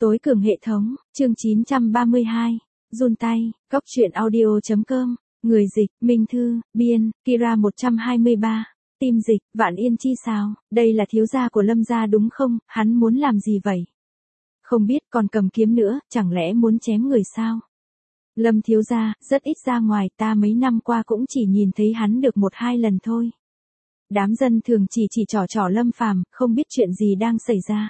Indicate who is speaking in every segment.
Speaker 1: Tối cường hệ thống, chương 932, run tay, góc truyện audio.com, người dịch, Minh Thư, biên, Kira 123, tim dịch, Vạn Yên Chi sao, đây là thiếu gia của Lâm gia đúng không, hắn muốn làm gì vậy? Không biết còn cầm kiếm nữa, chẳng lẽ muốn chém người sao? Lâm thiếu gia, rất ít ra ngoài, ta mấy năm qua cũng chỉ nhìn thấy hắn được 1-2 lần thôi. Đám dân thường chỉ trỏ Lâm Phàm, không biết chuyện gì đang xảy ra.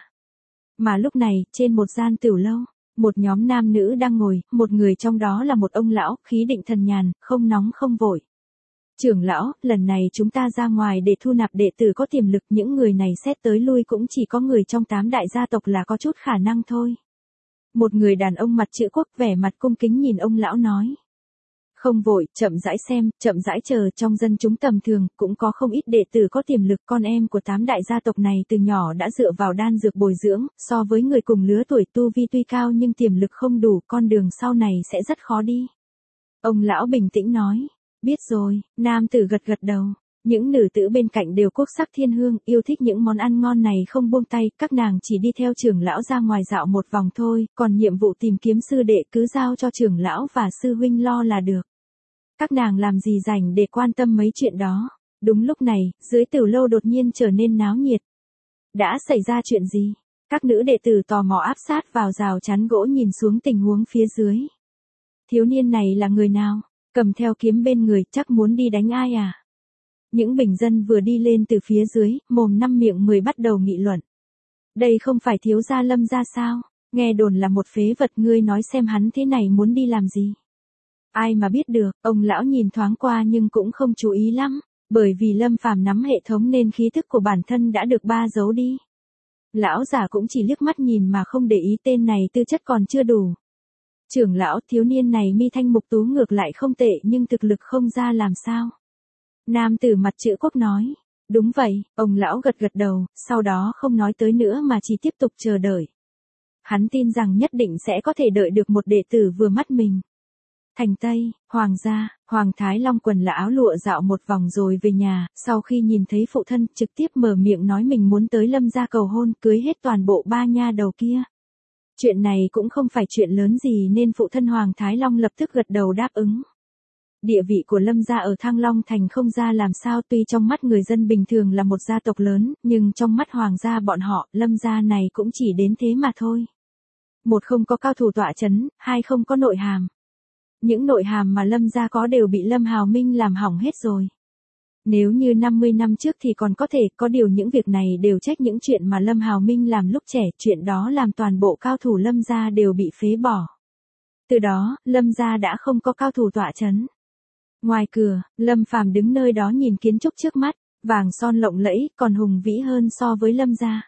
Speaker 1: Mà lúc này, trên một gian tửu lâu, một nhóm nam nữ đang ngồi, một người trong đó là một ông lão, khí định thần nhàn, không nóng không vội. Trưởng lão, lần này chúng ta ra ngoài để thu nạp đệ tử có tiềm lực, những người này xét tới lui cũng chỉ có người trong 8 đại gia tộc là có chút khả năng thôi. Một người đàn ông mặt chữ quốc vẻ mặt cung kính nhìn ông lão nói. Không vội, chậm rãi xem, chậm rãi chờ, trong dân chúng tầm thường, cũng có không ít đệ tử có tiềm lực, con em của 8 đại gia tộc này từ nhỏ đã dựa vào đan dược bồi dưỡng, so với người cùng lứa tuổi tu vi tuy cao nhưng tiềm lực không đủ, con đường sau này sẽ rất khó đi. Ông lão bình tĩnh nói, biết rồi, nam tử gật gật đầu. Những nữ tử bên cạnh đều quốc sắc thiên hương, yêu thích những món ăn ngon này không buông tay, các nàng chỉ đi theo trưởng lão ra ngoài dạo một vòng thôi, còn nhiệm vụ tìm kiếm sư đệ cứ giao cho trưởng lão và sư huynh lo là được. Các nàng làm gì rảnh để quan tâm mấy chuyện đó. Đúng lúc này, dưới tửu lâu đột nhiên trở nên náo nhiệt. Đã xảy ra chuyện gì? Các nữ đệ tử tò mò áp sát vào rào chắn gỗ nhìn xuống tình huống phía dưới. Thiếu niên này là người nào? Cầm theo kiếm bên người, chắc muốn đi đánh ai à? Những bình dân vừa đi lên từ phía dưới, mồm năm miệng 10 bắt đầu nghị luận. Đây không phải thiếu gia Lâm gia sao? Nghe đồn là một phế vật, ngươi nói xem hắn thế này muốn đi làm gì? Ai mà biết được, ông lão nhìn thoáng qua nhưng cũng không chú ý lắm, bởi vì Lâm Phàm nắm hệ thống nên khí thức của bản thân đã được giấu đi. Lão già cũng chỉ liếc mắt nhìn mà không để ý, tên này tư chất còn chưa đủ. Trưởng lão, thiếu niên này mi thanh mục tú ngược lại không tệ nhưng thực lực không ra làm sao? Nam tử mặt chữ quốc nói. Đúng vậy, ông lão gật gật đầu, sau đó không nói tới nữa mà chỉ tiếp tục chờ đợi. Hắn tin rằng nhất định sẽ có thể đợi được một đệ tử vừa mắt mình. Thành Tây, Hoàng gia, Hoàng Thái Long quần là áo lụa dạo một vòng rồi về nhà, sau khi nhìn thấy phụ thân trực tiếp mở miệng nói mình muốn tới Lâm gia cầu hôn, cưới hết toàn bộ 3 nha đầu kia. Chuyện này cũng không phải chuyện lớn gì nên phụ thân Hoàng Thái Long lập tức gật đầu đáp ứng. Địa vị của Lâm gia ở Thăng Long thành không ra làm sao, tuy trong mắt người dân bình thường là một gia tộc lớn, nhưng trong mắt hoàng gia bọn họ, Lâm gia này cũng chỉ đến thế mà thôi. Một không có cao thủ tọa chấn, hai không có nội hàm. Những nội hàm mà Lâm gia có đều bị Lâm Hào Minh làm hỏng hết rồi. Nếu như 50 năm trước thì còn có thể, có điều những việc này đều trách những chuyện mà Lâm Hào Minh làm lúc trẻ, chuyện đó làm toàn bộ cao thủ Lâm gia đều bị phế bỏ. Từ đó, Lâm gia đã không có cao thủ tọa chấn. Ngoài cửa, Lâm Phàm đứng nơi đó nhìn kiến trúc trước mắt, vàng son lộng lẫy, còn hùng vĩ hơn so với Lâm gia.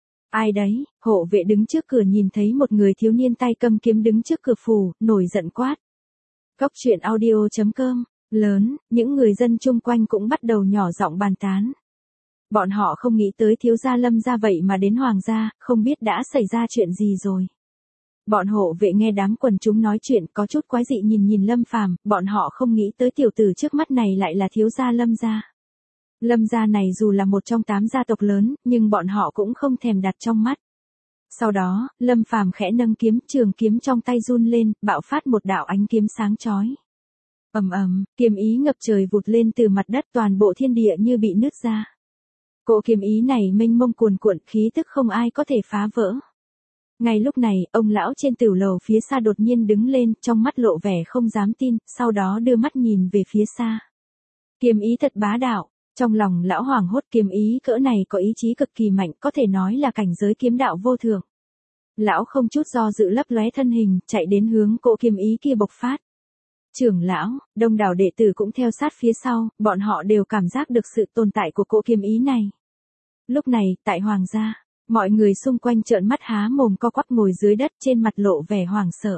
Speaker 1: Ai đấy? Hộ vệ đứng trước cửa nhìn thấy một người thiếu niên tay cầm kiếm đứng trước cửa phủ, nổi giận quát. Góc truyện audio.com, lớn, những người dân chung quanh cũng bắt đầu nhỏ giọng bàn tán. Bọn họ không nghĩ tới thiếu gia Lâm gia vậy mà đến hoàng gia, không biết đã xảy ra chuyện gì rồi. Bọn hộ vệ nghe đám quần chúng nói chuyện có chút quái dị nhìn Lâm Phàm, bọn họ không nghĩ tới tiểu tử trước mắt này lại là thiếu gia Lâm gia. Lâm gia này dù là một trong 8 gia tộc lớn, nhưng bọn họ cũng không thèm đặt trong mắt. Sau đó, Lâm Phàm khẽ nâng kiếm, trường kiếm trong tay run lên, bạo phát một đạo ánh kiếm sáng chói. Ầm ầm, kiếm ý ngập trời vụt lên từ mặt đất, toàn bộ thiên địa như bị nứt ra. Cỗ kiếm ý này mênh mông cuồn cuộn, khí tức không ai có thể phá vỡ. Ngay lúc này, ông lão trên tửu lầu phía xa đột nhiên đứng lên, trong mắt lộ vẻ không dám tin, sau đó đưa mắt nhìn về phía xa. Kiếm ý thật bá đạo, trong lòng lão hoảng hốt, kiếm ý cỡ này có ý chí cực kỳ mạnh, có thể nói là cảnh giới kiếm đạo vô thượng. Lão không chút do dự lấp lóe thân hình, chạy đến hướng cỗ kiếm ý kia bộc phát. Trưởng lão, đông đảo đệ tử cũng theo sát phía sau, bọn họ đều cảm giác được sự tồn tại của cỗ kiếm ý này. Lúc này, tại hoàng gia, mọi người xung quanh trợn mắt há mồm co quắp ngồi dưới đất, trên mặt lộ vẻ hoảng sợ.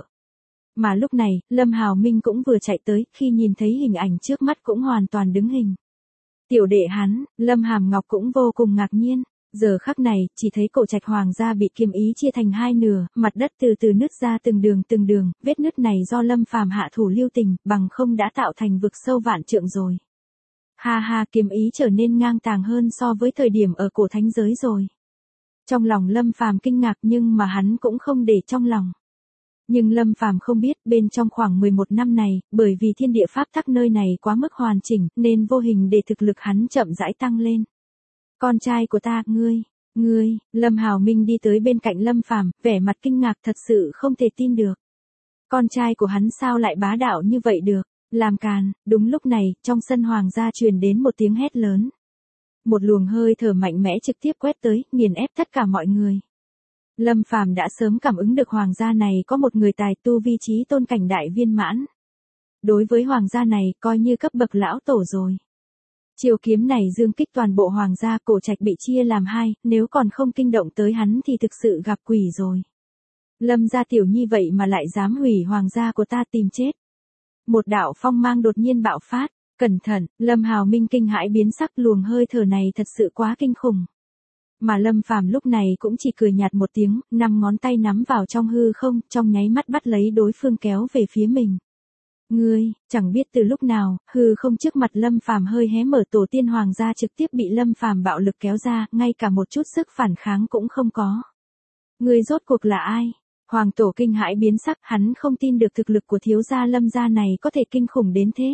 Speaker 1: Mà lúc này, Lâm Hào Minh cũng vừa chạy tới, khi nhìn thấy hình ảnh trước mắt cũng hoàn toàn đứng hình. Tiểu đệ hắn, Lâm Hàm Ngọc cũng vô cùng ngạc nhiên. Giờ khắc này, chỉ thấy cổ trạch hoàng gia bị kiếm ý chia thành 2 nửa, mặt đất từ từ nứt ra từng đường, vết nứt này do Lâm Phàm hạ thủ lưu tình, bằng không đã tạo thành vực sâu vạn trượng rồi. Ha ha, kiếm ý trở nên ngang tàng hơn so với thời điểm ở cổ thánh giới rồi. Trong lòng Lâm Phàm kinh ngạc nhưng mà hắn cũng không để trong lòng. Nhưng Lâm Phàm không biết bên trong khoảng 11 năm này, bởi vì thiên địa pháp tắc nơi này quá mức hoàn chỉnh, nên vô hình để thực lực hắn chậm rãi tăng lên. Con trai của ta, ngươi, Lâm Hào Minh đi tới bên cạnh Lâm Phàm, vẻ mặt kinh ngạc thật sự không thể tin được. Con trai của hắn sao lại bá đạo như vậy được, làm càn. Đúng lúc này, trong sân hoàng gia truyền đến một tiếng hét lớn. Một luồng hơi thở mạnh mẽ trực tiếp quét tới, nghiền ép tất cả mọi người. Lâm Phàm đã sớm cảm ứng được hoàng gia này có một người tài tu vi trí tôn cảnh đại viên mãn. Đối với hoàng gia này coi như cấp bậc lão tổ rồi. Chiêu kiếm này dương kích toàn bộ hoàng gia, Cổ Trạch bị chia làm hai, nếu còn không kinh động tới hắn thì thực sự gặp quỷ rồi. Lâm gia tiểu nhi vậy mà lại dám hủy hoàng gia của ta, tìm chết. Một đạo phong mang đột nhiên bạo phát, cẩn thận, Lâm Hào Minh kinh hãi biến sắc, luồng hơi thở này thật sự quá kinh khủng. Mà Lâm Phàm lúc này cũng chỉ cười nhạt một tiếng, 5 ngón tay nắm vào trong hư không, trong nháy mắt bắt lấy đối phương kéo về phía mình. Ngươi, chẳng biết từ lúc nào, hư không trước mặt Lâm Phàm hơi hé mở, tổ tiên hoàng gia trực tiếp bị Lâm Phàm bạo lực kéo ra, ngay cả một chút sức phản kháng cũng không có. Ngươi rốt cuộc là ai? Hoàng tổ kinh hãi biến sắc, hắn không tin được thực lực của thiếu gia Lâm gia này có thể kinh khủng đến thế.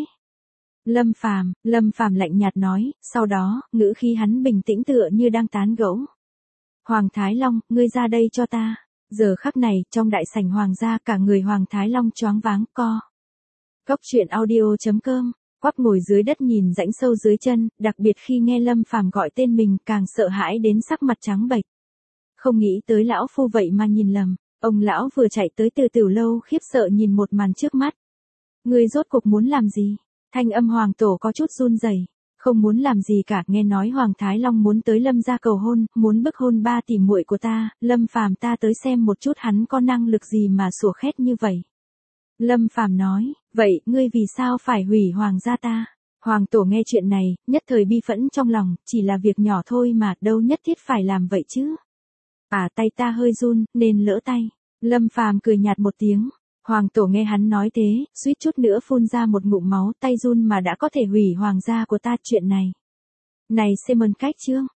Speaker 1: Lâm Phàm lạnh nhạt nói, sau đó, ngữ khí hắn bình tĩnh tựa như đang tán gẫu. Hoàng Thái Long, ngươi ra đây cho ta. Giờ khắc này, trong đại sảnh hoàng gia, cả người Hoàng Thái Long choáng váng, Cóc truyện audio.com, quắp ngồi dưới đất nhìn rãnh sâu dưới chân, đặc biệt khi nghe Lâm Phàm gọi tên mình càng sợ hãi đến sắc mặt trắng bệch. Không nghĩ tới lão phu vậy mà nhìn lầm, ông lão vừa chạy tới từ Tiểu lâu khiếp sợ nhìn một màn trước mắt. Ngươi rốt cuộc muốn làm gì? Thanh âm hoàng tổ có chút run rẩy. Không muốn làm gì cả, nghe nói Hoàng Thái Long muốn tới Lâm gia cầu hôn, muốn bức hôn 3 tỷ muội của ta, Lâm Phàm ta tới xem một chút hắn có năng lực gì mà sủa khét như vậy. Lâm Phàm nói, vậy, ngươi vì sao phải hủy hoàng gia ta? Hoàng tổ nghe chuyện này, nhất thời bi phẫn trong lòng, chỉ là việc nhỏ thôi mà, đâu nhất thiết phải làm vậy chứ. Tay ta hơi run, nên lỡ tay. Lâm Phàm cười nhạt một tiếng. Hoàng tổ nghe hắn nói thế, suýt chút nữa phun ra một ngụm máu, tay run mà đã có thể hủy hoàng gia của ta, chuyện này. Này Simon cách chương,